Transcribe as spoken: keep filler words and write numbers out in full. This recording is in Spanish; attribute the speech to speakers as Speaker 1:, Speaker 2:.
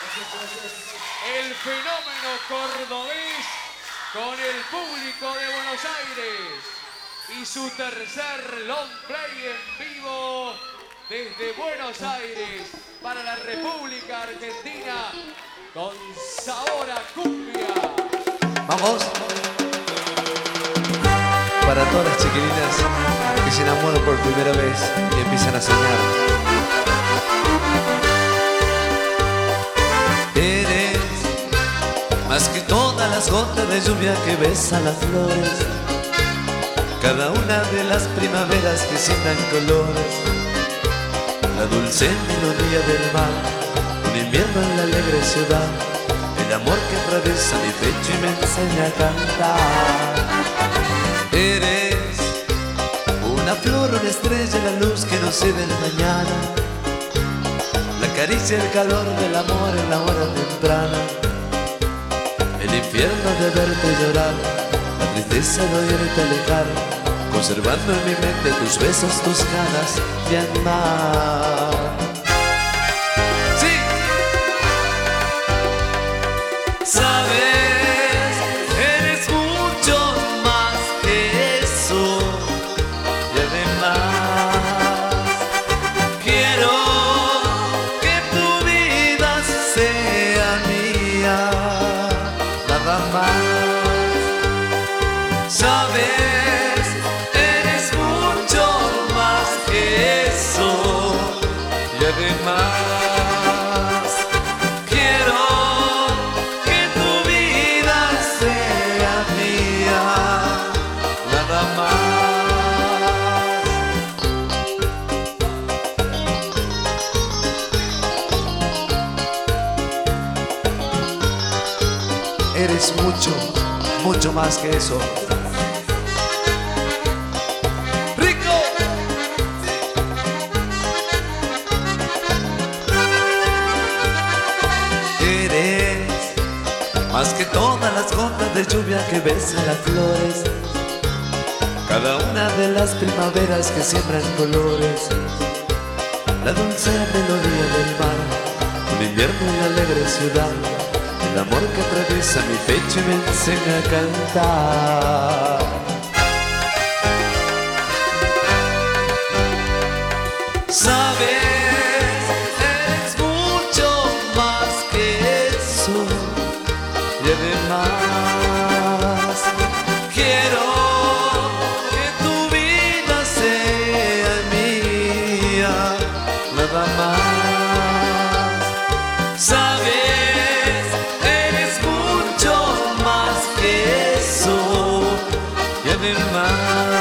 Speaker 1: El fenómeno cordobés con el público de Buenos Aires y su tercer long play en vivo desde Buenos Aires para la República Argentina con sabor a cumbia.
Speaker 2: Vamos. Para todas las chiquilinas que se enamoran por primera vez y empiezan a soñar. Eres más que todas las gotas de lluvia que besan las flores, cada una de las primaveras que siembran colores, la dulce melodía del mar, un invierno en la alegre ciudad, el amor que atraviesa mi pecho y me enseña a cantar. Eres una flor, una estrella, la luz que nos cede la mañana, la caricia, el calor del amor en la hora temprana, el infierno de verte llorar, la tristeza de oírte alejar, conservando en mi mente tus besos, tus ganas de amar. ¡Sí! Sabes, eres mucho más que eso, y además quiero que tu vida sea mía, nada más. Sabes, además, quiero que tu vida sea mía, nada más. Eres mucho, mucho más que eso. Más que todas las gotas de lluvia que besan las flores, cada una de las primaveras que siembran colores, la dulce melodía del mar, un invierno en la alegre ciudad, el amor que atraviesa mi pecho y me enseña a cantar. Sabes, y además quiero que tu vida sea mía, nada más. Sabes, eres mucho más que eso, y además